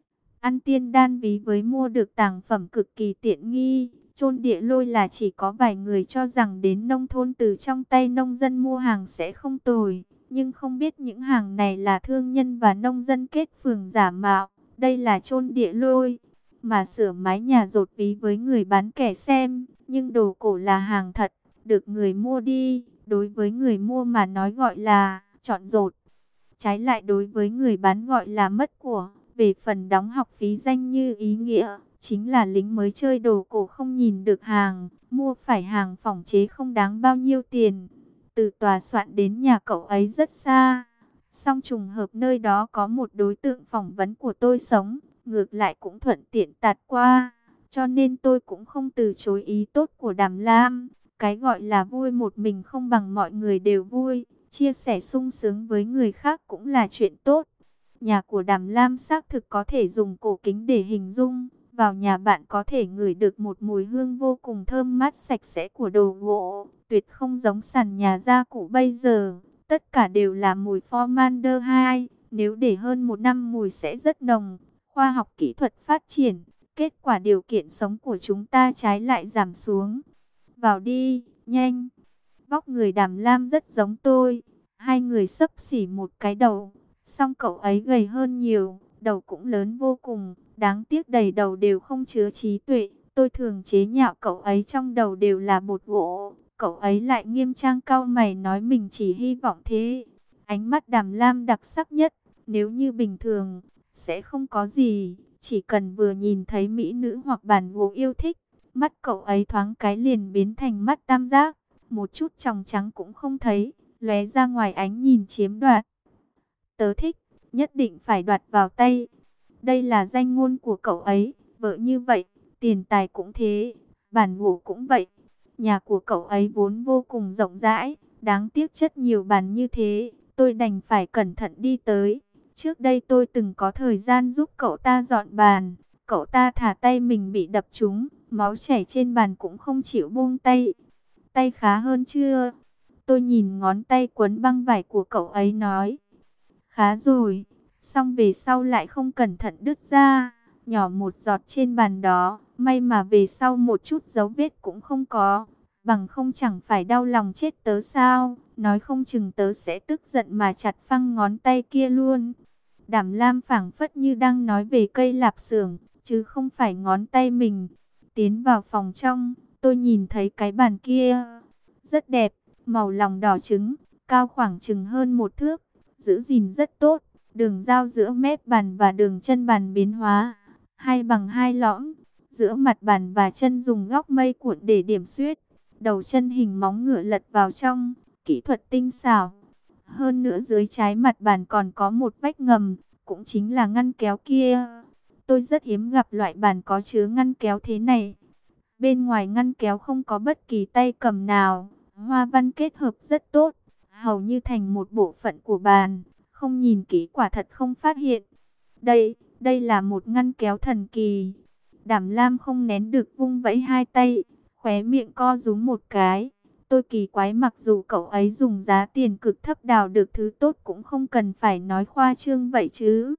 Ăn tiên đan ví với mua được tàng phẩm cực kỳ tiện nghi, chôn địa lôi là chỉ có vài người cho rằng đến nông thôn từ trong tay nông dân mua hàng sẽ không tồi, nhưng không biết những hàng này là thương nhân và nông dân kết phường giả mạo, đây là chôn địa lôi. Mà sửa mái nhà dột ví với người bán kẻ xem, nhưng đồ cổ là hàng thật, được người mua đi, đối với người mua mà nói gọi là chọn dột. Trái lại đối với người bán gọi là mất của. Về phần đóng học phí danh như ý nghĩa, chính là lính mới chơi đồ cổ không nhìn được hàng, mua phải hàng phỏng chế không đáng bao nhiêu tiền. Từ tòa soạn đến nhà cậu ấy rất xa, song trùng hợp nơi đó có một đối tượng phỏng vấn của tôi sống, ngược lại cũng thuận tiện tạt qua, cho nên tôi cũng không từ chối ý tốt của Đàm Lam. Cái gọi là vui một mình không bằng mọi người đều vui, chia sẻ sung sướng với người khác cũng là chuyện tốt. Nhà của Đàm Lam xác thực có thể dùng cổ kính để hình dung. Vào nhà bạn có thể ngửi được một mùi hương vô cùng thơm mát sạch sẽ của đồ gỗ. Tuyệt không giống sàn nhà gia cụ bây giờ. Tất cả đều là mùi formaldehyde. Nếu để hơn một năm mùi sẽ rất nồng. Khoa học kỹ thuật phát triển. Kết quả điều kiện sống của chúng ta trái lại giảm xuống. Vào đi, nhanh. Vóc người Đàm Lam rất giống tôi. Hai người xấp xỉ một cái đầu. Song cậu ấy gầy hơn nhiều, đầu cũng lớn vô cùng, đáng tiếc đầy đầu đều không chứa trí tuệ. Tôi thường chế nhạo cậu ấy trong đầu đều là bột gỗ, cậu ấy lại nghiêm trang cau mày nói mình chỉ hy vọng thế. Ánh mắt Đàm Lam đặc sắc nhất, nếu như bình thường, sẽ không có gì, chỉ cần vừa nhìn thấy mỹ nữ hoặc bản gỗ yêu thích, mắt cậu ấy thoáng cái liền biến thành mắt tam giác, một chút tròng trắng cũng không thấy, lóe ra ngoài ánh nhìn chiếm đoạt. Tớ thích, nhất định phải đoạt vào tay. Đây là danh ngôn của cậu ấy, vợ như vậy, tiền tài cũng thế, bàn gỗ cũng vậy. Nhà của cậu ấy vốn vô cùng rộng rãi, đáng tiếc chất nhiều bàn như thế, tôi đành phải cẩn thận đi tới. Trước đây tôi từng có thời gian giúp cậu ta dọn bàn, cậu ta thả tay mình bị đập trúng, máu chảy trên bàn cũng không chịu buông tay. Tay khá hơn chưa? Tôi nhìn ngón tay quấn băng vải của cậu ấy nói. Khá rồi, Xong về sau lại không cẩn thận đứt ra, nhỏ một giọt trên bàn đó, may mà về sau một chút dấu vết cũng không có, bằng không chẳng phải đau lòng chết tớ sao, nói không chừng tớ sẽ tức giận mà chặt phăng ngón tay kia luôn. Đảm Lam phảng phất như đang nói về cây lạp xưởng, chứ không phải ngón tay mình. Tiến vào phòng trong, tôi nhìn thấy cái bàn kia, rất đẹp, màu lòng đỏ trứng, cao khoảng chừng hơn 1 thước, giữ gìn rất tốt. Đường giao giữa mép bàn và đường chân bàn biến hóa, 2 bằng 2 lõm. Giữa mặt bàn và chân dùng góc mây cuộn để điểm xuyết. Đầu chân hình móng ngựa lật vào trong, kỹ thuật tinh xảo. Hơn nữa dưới trái mặt bàn còn có một vách ngầm, cũng chính là ngăn kéo kia. Tôi rất hiếm gặp loại bàn có chứa ngăn kéo thế này. Bên ngoài ngăn kéo không có bất kỳ tay cầm nào, hoa văn kết hợp rất tốt, hầu như thành một bộ phận của bàn. Không nhìn kỹ quả thật không phát hiện. Đây là một ngăn kéo thần kỳ. Đảm Lam không nén được vung vẫy hai tay, khóe miệng co rúm một cái. Tôi kỳ quái, mặc dù cậu ấy dùng giá tiền cực thấp đào được thứ tốt cũng không cần phải nói khoa trương vậy chứ.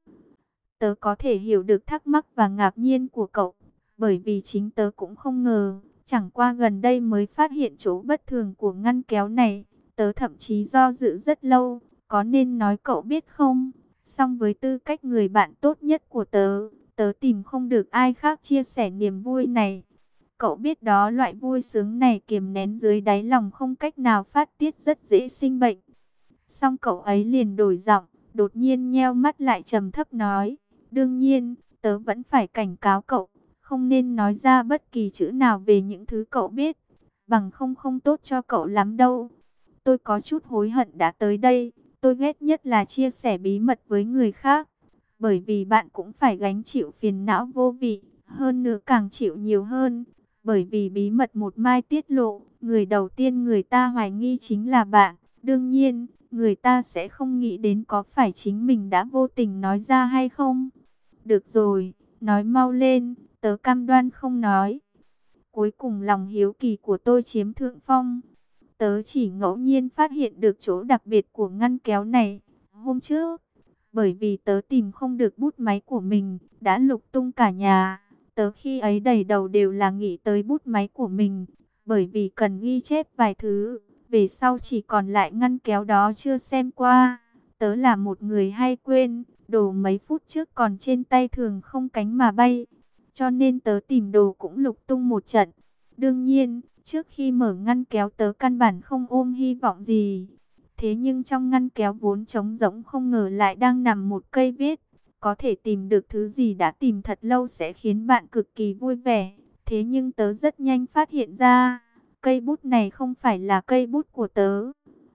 Tớ có thể hiểu được thắc mắc và ngạc nhiên của cậu, bởi vì chính tớ cũng không ngờ, chẳng qua gần đây mới phát hiện chỗ bất thường của ngăn kéo này. Tớ thậm chí do dự rất lâu, có nên nói cậu biết không? Song với tư cách người bạn tốt nhất của tớ, tớ tìm không được ai khác chia sẻ niềm vui này. Cậu biết đó, loại vui sướng này kiềm nén dưới đáy lòng không cách nào phát tiết, rất dễ sinh bệnh. Xong cậu ấy liền đổi giọng, đột nhiên nheo mắt lại trầm thấp nói, đương nhiên, tớ vẫn phải cảnh cáo cậu, không nên nói ra bất kỳ chữ nào về những thứ cậu biết, bằng không không tốt cho cậu lắm đâu. Tôi có chút hối hận đã tới đây, tôi ghét nhất là chia sẻ bí mật với người khác, bởi vì bạn cũng phải gánh chịu phiền não vô vị, hơn nữa càng chịu nhiều hơn, bởi vì bí mật một mai tiết lộ, người đầu tiên người ta hoài nghi chính là bạn. Đương nhiên, người ta sẽ không nghĩ đến có phải chính mình đã vô tình nói ra hay không. Được rồi, nói mau lên, tớ cam đoan không nói. Cuối cùng lòng hiếu kỳ của tôi chiếm thượng phong. Tớ chỉ ngẫu nhiên phát hiện được chỗ đặc biệt của ngăn kéo này. Hôm trước, bởi vì tớ tìm không được bút máy của mình, đã lục tung cả nhà. Tớ khi ấy đầy đầu đều là nghĩ tới bút máy của mình, bởi vì cần ghi chép vài thứ. Về sau chỉ còn lại ngăn kéo đó chưa xem qua. Tớ là một người hay quên, đồ mấy phút trước còn trên tay thường không cánh mà bay. Cho nên tớ tìm đồ cũng lục tung một trận. Đương nhiên, trước khi mở ngăn kéo tớ căn bản không ôm hy vọng gì. Thế nhưng trong ngăn kéo vốn trống rỗng không ngờ lại đang nằm một cây viết. Có thể tìm được thứ gì đã tìm thật lâu sẽ khiến bạn cực kỳ vui vẻ. Thế nhưng tớ rất nhanh phát hiện ra, cây bút này không phải là cây bút của tớ.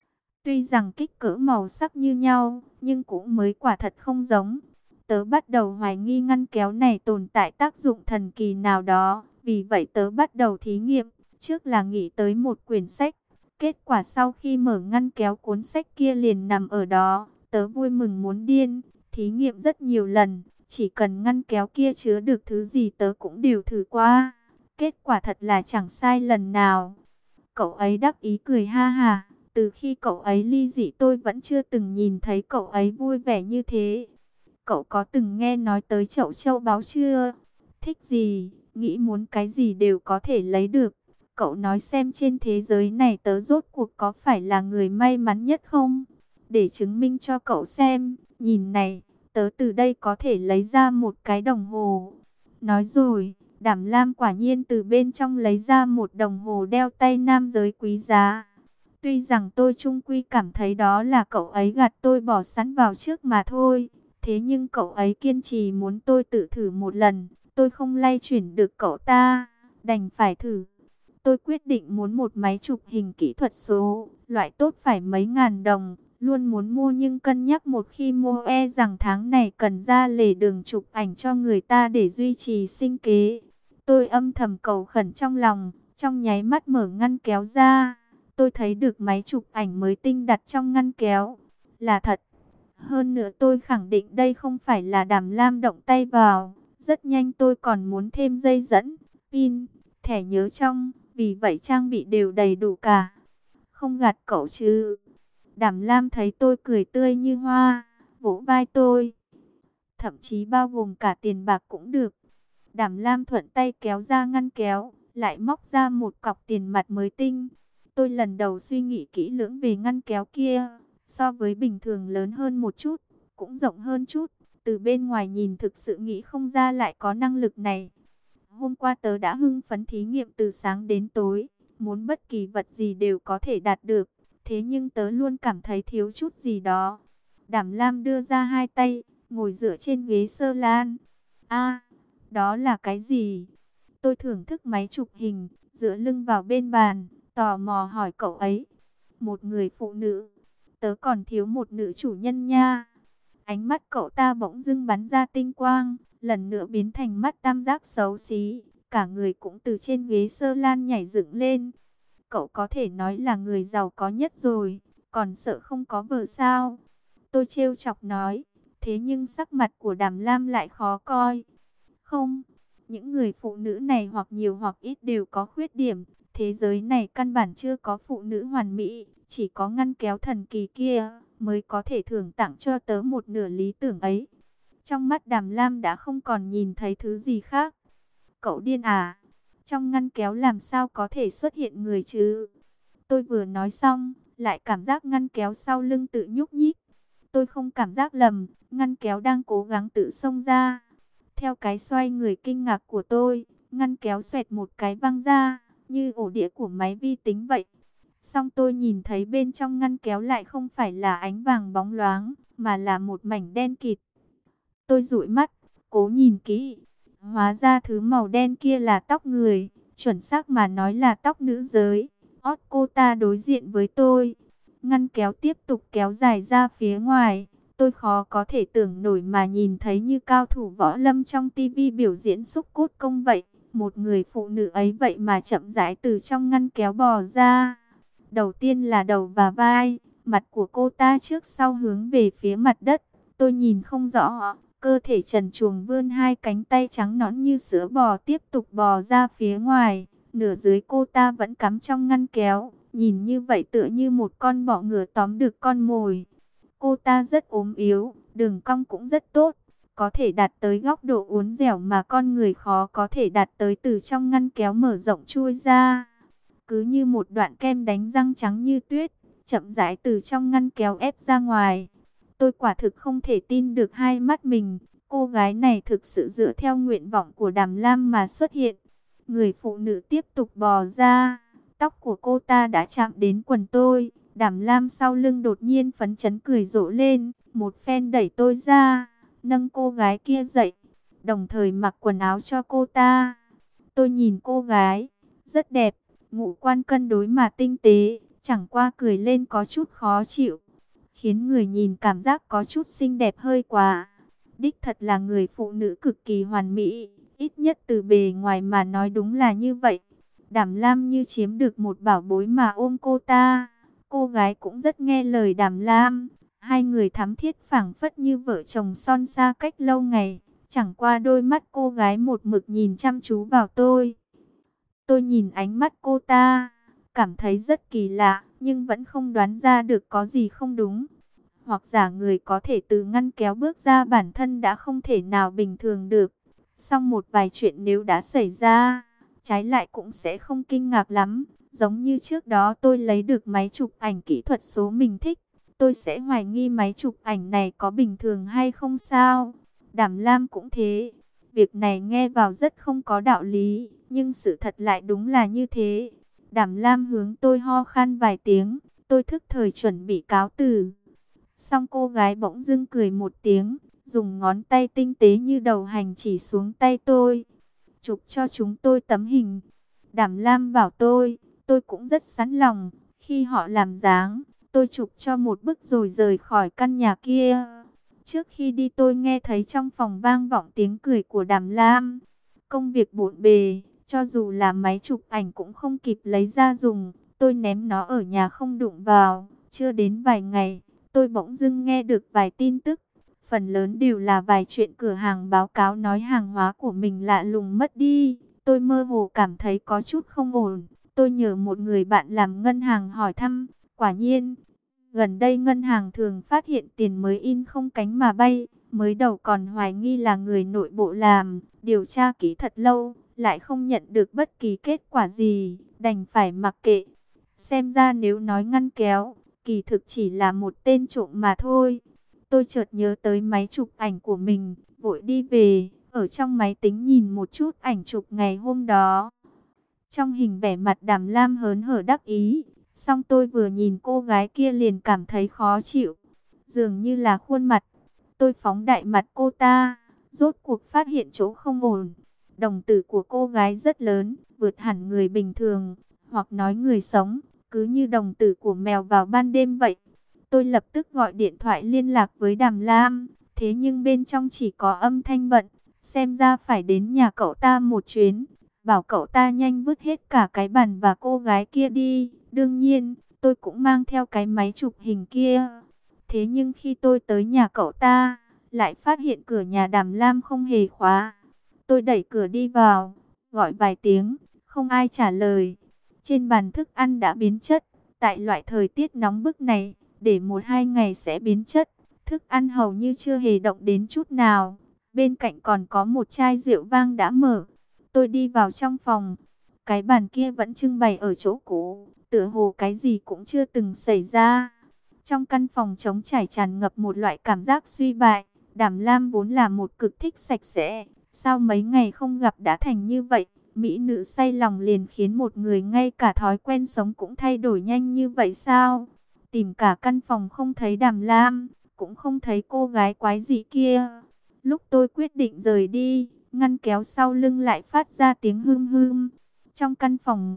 Tuy rằng kích cỡ màu sắc như nhau, nhưng cũng mới quả thật không giống. Tớ bắt đầu hoài nghi ngăn kéo này tồn tại tác dụng thần kỳ nào đó. Vì vậy tớ bắt đầu thí nghiệm. Trước là nghĩ tới một quyển sách. Kết quả sau khi mở ngăn kéo, cuốn sách kia liền nằm ở đó. Tớ vui mừng muốn điên. Thí nghiệm rất nhiều lần. Chỉ cần ngăn kéo kia chứa được thứ gì tớ cũng đều thử qua. Kết quả thật là chẳng sai lần nào. Cậu ấy đắc ý cười ha ha. Từ khi cậu ấy ly dị tôi vẫn chưa từng nhìn thấy cậu ấy vui vẻ như thế. Cậu có từng nghe nói tới chậu châu báu chưa? Thích gì, nghĩ muốn cái gì đều có thể lấy được. Cậu nói xem trên thế giới này tớ rốt cuộc có phải là người may mắn nhất không? Để chứng minh cho cậu xem, nhìn này, tớ từ đây có thể lấy ra một cái đồng hồ. Nói rồi, Đảm Lam quả nhiên từ bên trong lấy ra một đồng hồ đeo tay nam giới quý giá. Tuy rằng tôi chung quy cảm thấy đó là cậu ấy gạt tôi bỏ sẵn vào trước mà thôi. Thế nhưng cậu ấy kiên trì muốn tôi tự thử một lần. Tôi không lay chuyển được cậu ta, đành phải thử. Tôi quyết định muốn một máy chụp hình kỹ thuật số, loại tốt phải mấy ngàn đồng. Luôn muốn mua nhưng cân nhắc một khi mua rằng tháng này cần ra lề đường chụp ảnh cho người ta để duy trì sinh kế. Tôi âm thầm cầu khẩn trong lòng, trong nháy mắt mở ngăn kéo ra. Tôi thấy được máy chụp ảnh mới tinh đặt trong ngăn kéo. Là thật. Hơn nữa tôi khẳng định đây không phải là Đảm Lam động tay vào. Rất nhanh tôi còn muốn thêm dây dẫn, pin, thẻ nhớ trong. Vì vậy trang bị đều đầy đủ cả. Không gạt cậu chứ. Đảm Lam thấy tôi cười tươi như hoa, vỗ vai tôi. thậm chí bao gồm cả tiền bạc cũng được. Đảm Lam thuận tay kéo ra ngăn kéo, lại móc ra một cọc tiền mặt mới tinh. Tôi lần đầu suy nghĩ kỹ lưỡng về ngăn kéo kia, so với bình thường lớn hơn một chút, cũng rộng hơn chút. Từ bên ngoài nhìn thực sự nghĩ không ra lại có năng lực này. Hôm qua tớ đã hưng phấn thí nghiệm từ sáng đến tối, muốn bất kỳ vật gì đều có thể đạt được. Thế nhưng tớ luôn cảm thấy thiếu chút gì đó. Đảm Lam đưa ra hai tay, ngồi dựa trên ghế sơ lan. A, đó là cái gì? Tôi thưởng thức máy chụp hình, dựa lưng vào bên bàn, tò mò hỏi cậu ấy. Một người phụ nữ, tớ còn thiếu một nữ chủ nhân nha. Ánh mắt cậu ta bỗng dưng bắn ra tinh quang, lần nữa biến thành mắt tam giác xấu xí. Cả người cũng từ trên ghế sơ lan nhảy dựng lên. Cậu có thể nói là người giàu có nhất rồi, còn sợ không có vợ sao? Tôi trêu chọc nói, thế nhưng sắc mặt của Đàm Lam lại khó coi. Không, những người phụ nữ này hoặc nhiều hoặc ít đều có khuyết điểm. Thế giới này căn bản chưa có phụ nữ hoàn mỹ, chỉ có ngăn kéo thần kỳ kia mới có thể thưởng tặng cho tớ một nửa lý tưởng ấy. Trong mắt Đàm Lam đã không còn nhìn thấy thứ gì khác. Cậu điên à? Trong ngăn kéo làm sao có thể xuất hiện người chứ? Tôi vừa nói xong, lại cảm giác ngăn kéo sau lưng tự nhúc nhích. Tôi không cảm giác lầm, ngăn kéo đang cố gắng tự xông ra. Theo cái xoay người kinh ngạc của tôi, ngăn kéo xoẹt một cái văng ra, như ổ đĩa của máy vi tính vậy. Xong tôi nhìn thấy bên trong ngăn kéo lại không phải là ánh vàng bóng loáng, mà là một mảnh đen kịt. Tôi dụi mắt, cố nhìn kỹ. Hóa ra thứ màu đen kia là tóc người, chuẩn xác mà nói là tóc nữ giới. Cô ta đối diện với tôi. Ngăn kéo tiếp tục kéo dài ra phía ngoài. Tôi khó có thể tưởng nổi mà nhìn thấy như cao thủ võ lâm trong tivi biểu diễn xúc cốt công vậy. Một người phụ nữ ấy vậy mà chậm rãi từ trong ngăn kéo bò ra. Đầu tiên là đầu và vai, mặt của cô ta trước sau hướng về phía mặt đất. Tôi nhìn không rõ, cơ thể trần truồng vươn hai cánh tay trắng nõn như sữa bò tiếp tục bò ra phía ngoài. Nửa dưới cô ta vẫn cắm trong ngăn kéo, nhìn như vậy tựa như một con bọ ngựa tóm được con mồi. Cô ta rất ốm yếu, đường cong cũng rất tốt, có thể đạt tới góc độ uốn dẻo mà con người khó có thể đạt tới từ trong ngăn kéo mở rộng chui ra. Cứ như một đoạn kem đánh răng trắng như tuyết, chậm rãi từ trong ngăn kéo ép ra ngoài. Tôi quả thực không thể tin được hai mắt mình, cô gái này thực sự dựa theo nguyện vọng của Đàm Lam mà xuất hiện. Người phụ nữ tiếp tục bò ra, tóc của cô ta đã chạm đến quần tôi. Đàm Lam sau lưng đột nhiên phấn chấn cười rộ lên, một phen đẩy tôi ra, nâng cô gái kia dậy, đồng thời mặc quần áo cho cô ta. Tôi nhìn cô gái, rất đẹp, ngũ quan cân đối mà tinh tế, chẳng qua cười lên có chút khó chịu, khiến người nhìn cảm giác có chút xinh đẹp hơi quá. Đích thật là người phụ nữ cực kỳ hoàn mỹ, ít nhất từ bề ngoài mà nói đúng là như vậy. Đàm Lam như chiếm được một bảo bối mà ôm cô ta. Cô gái cũng rất nghe lời Đàm Lam. Hai người thắm thiết phảng phất như vợ chồng son xa cách lâu ngày. Chẳng qua đôi mắt cô gái một mực nhìn chăm chú vào tôi. Tôi nhìn ánh mắt cô ta, cảm thấy rất kỳ lạ, nhưng vẫn không đoán ra được có gì không đúng. Hoặc giả người có thể từ ngăn kéo bước ra bản thân đã không thể nào bình thường được. Song một vài chuyện nếu đã xảy ra, trái lại cũng sẽ không kinh ngạc lắm. Giống như trước đó tôi lấy được máy chụp ảnh kỹ thuật số mình thích, tôi sẽ hoài nghi máy chụp ảnh này có bình thường hay không sao. Đàm Lam cũng thế. Việc này nghe vào rất không có đạo lý, nhưng sự thật lại đúng là như thế. Đàm Lam hướng tôi ho khan vài tiếng, tôi thức thời chuẩn bị cáo từ. Xong cô gái bỗng dưng cười một tiếng, dùng ngón tay tinh tế như đầu hành chỉ xuống tay tôi. Chụp cho chúng tôi tấm hình. Đàm Lam bảo tôi cũng rất sẵn lòng. Khi họ làm dáng, tôi chụp cho một bức rồi rời khỏi căn nhà kia. Trước khi đi tôi nghe thấy trong phòng vang vọng tiếng cười của Đàm Lam. Công việc bộn bề, cho dù là máy chụp ảnh cũng không kịp lấy ra dùng. Tôi ném nó ở nhà không đụng vào. Chưa đến vài ngày, tôi bỗng dưng nghe được vài tin tức. Phần lớn đều là vài chuyện cửa hàng báo cáo nói hàng hóa của mình lạ lùng mất đi. Tôi mơ hồ cảm thấy có chút không ổn. Tôi nhờ một người bạn làm ngân hàng hỏi thăm. Quả nhiên, gần đây ngân hàng thường phát hiện tiền mới in không cánh mà bay. Mới đầu còn hoài nghi là người nội bộ làm, điều tra kỹ thật lâu, lại không nhận được bất kỳ kết quả gì, đành phải mặc kệ. Xem ra nếu nói ngăn kéo, kỳ thực chỉ là một tên trộm mà thôi. Tôi chợt nhớ tới máy chụp ảnh của mình, vội đi về, ở trong máy tính nhìn một chút ảnh chụp ngày hôm đó. Trong hình vẻ mặt Đàm Lam hớn hở đắc ý, song tôi vừa nhìn cô gái kia liền cảm thấy khó chịu. Dường như là khuôn mặt. Tôi phóng đại mặt cô ta, rốt cuộc phát hiện chỗ không ổn. Đồng tử của cô gái rất lớn, vượt hẳn người bình thường, hoặc nói người sống, cứ như đồng tử của mèo vào ban đêm vậy. Tôi lập tức gọi điện thoại liên lạc với Đàm Lam, thế nhưng bên trong chỉ có âm thanh bận, xem ra phải đến nhà cậu ta một chuyến, bảo cậu ta nhanh vứt hết cả cái bàn và cô gái kia đi. Đương nhiên, tôi cũng mang theo cái máy chụp hình kia. Thế nhưng khi tôi tới nhà cậu ta, lại phát hiện cửa nhà Đàm Lam không hề khóa. Tôi đẩy cửa đi vào, gọi vài tiếng, không ai trả lời. Trên bàn thức ăn đã biến chất, tại loại thời tiết nóng bức này, để 1-2 ngày sẽ biến chất. Thức ăn hầu như chưa hề động đến chút nào. Bên cạnh còn có một chai rượu vang đã mở. Tôi đi vào trong phòng, cái bàn kia vẫn trưng bày ở chỗ cũ, tựa hồ cái gì cũng chưa từng xảy ra. Trong căn phòng trống trải tràn ngập một loại cảm giác suy bại. Đàm Lam vốn là một cực thích sạch sẽ, sao mấy ngày không gặp đã thành như vậy? Mỹ nữ say lòng liền khiến một người ngay cả thói quen sống cũng thay đổi nhanh như vậy sao? Tìm cả căn phòng không thấy Đàm Lam, cũng không thấy cô gái quái dị kia. Lúc tôi quyết định rời đi, ngăn kéo sau lưng lại phát ra tiếng hưm hưm. Trong căn phòng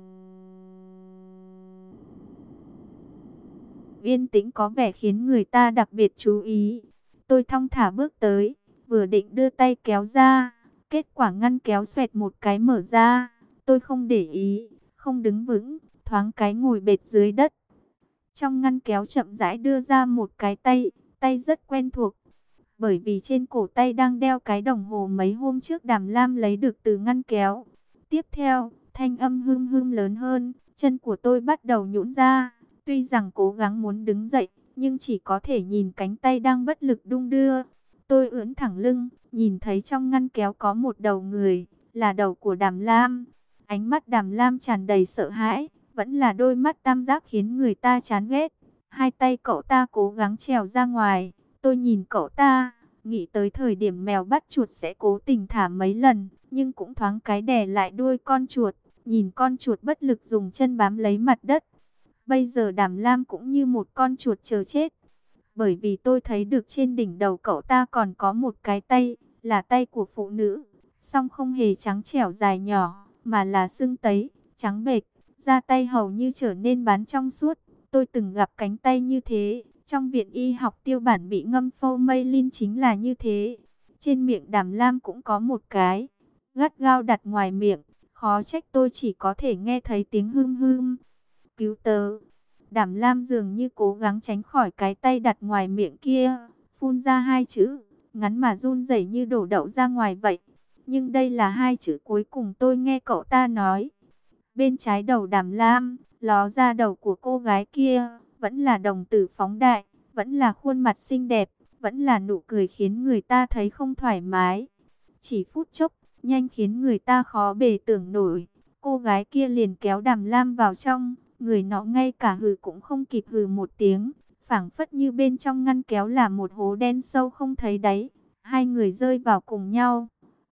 yên tĩnh có vẻ khiến người ta đặc biệt chú ý. Tôi thong thả bước tới, vừa định đưa tay kéo ra, kết quả ngăn kéo xoẹt một cái mở ra. Tôi không để ý, không đứng vững, thoáng cái ngồi bệt dưới đất. Trong ngăn kéo chậm rãi đưa ra một cái tay, tay rất quen thuộc. Bởi vì trên cổ tay đang đeo cái đồng hồ mấy hôm trước Đàm Lam lấy được từ ngăn kéo. Tiếp theo, thanh âm hưm hưm lớn hơn, chân của tôi bắt đầu nhũn ra. Tuy rằng cố gắng muốn đứng dậy, nhưng chỉ có thể nhìn cánh tay đang bất lực đung đưa. Tôi ưỡn thẳng lưng, nhìn thấy trong ngăn kéo có một đầu người, là đầu của Đàm Lam. Ánh mắt Đàm Lam tràn đầy sợ hãi, vẫn là đôi mắt tam giác khiến người ta chán ghét. Hai tay cậu ta cố gắng trèo ra ngoài, tôi nhìn cậu ta, nghĩ tới thời điểm mèo bắt chuột sẽ cố tình thả mấy lần, nhưng cũng thoáng cái đè lại đuôi con chuột, nhìn con chuột bất lực dùng chân bám lấy mặt đất. Bây giờ Đàm Lam cũng như một con chuột chờ chết. Bởi vì tôi thấy được trên đỉnh đầu cậu ta còn có một cái tay, là tay của phụ nữ. Song không hề trắng trẻo dài nhỏ, mà là sưng tấy, trắng bệch, da tay hầu như trở nên bán trong suốt. Tôi từng gặp cánh tay như thế, trong viện y học tiêu bản bị ngâm formalin chính là như thế. Trên miệng Đàm Lam cũng có một cái, gắt gao đặt ngoài miệng, khó trách tôi chỉ có thể nghe thấy tiếng hưm hưm. Cứu tớ. Đàm Lam dường như cố gắng tránh khỏi cái tay đặt ngoài miệng kia, phun ra hai chữ, ngắn mà run rẩy như đổ đậu ra ngoài vậy. Nhưng đây là hai chữ cuối cùng tôi nghe cậu ta nói. Bên trái đầu Đàm Lam, ló ra đầu của cô gái kia, vẫn là đồng tử phóng đại, vẫn là khuôn mặt xinh đẹp, vẫn là nụ cười khiến người ta thấy không thoải mái. Chỉ phút chốc, nhanh khiến người ta khó bề tưởng nổi. Cô gái kia liền kéo Đàm Lam vào trong, người nó ngay cả hừ cũng không kịp hừ một tiếng, phảng phất như bên trong ngăn kéo là một hố đen sâu không thấy đáy. Hai người rơi vào cùng nhau.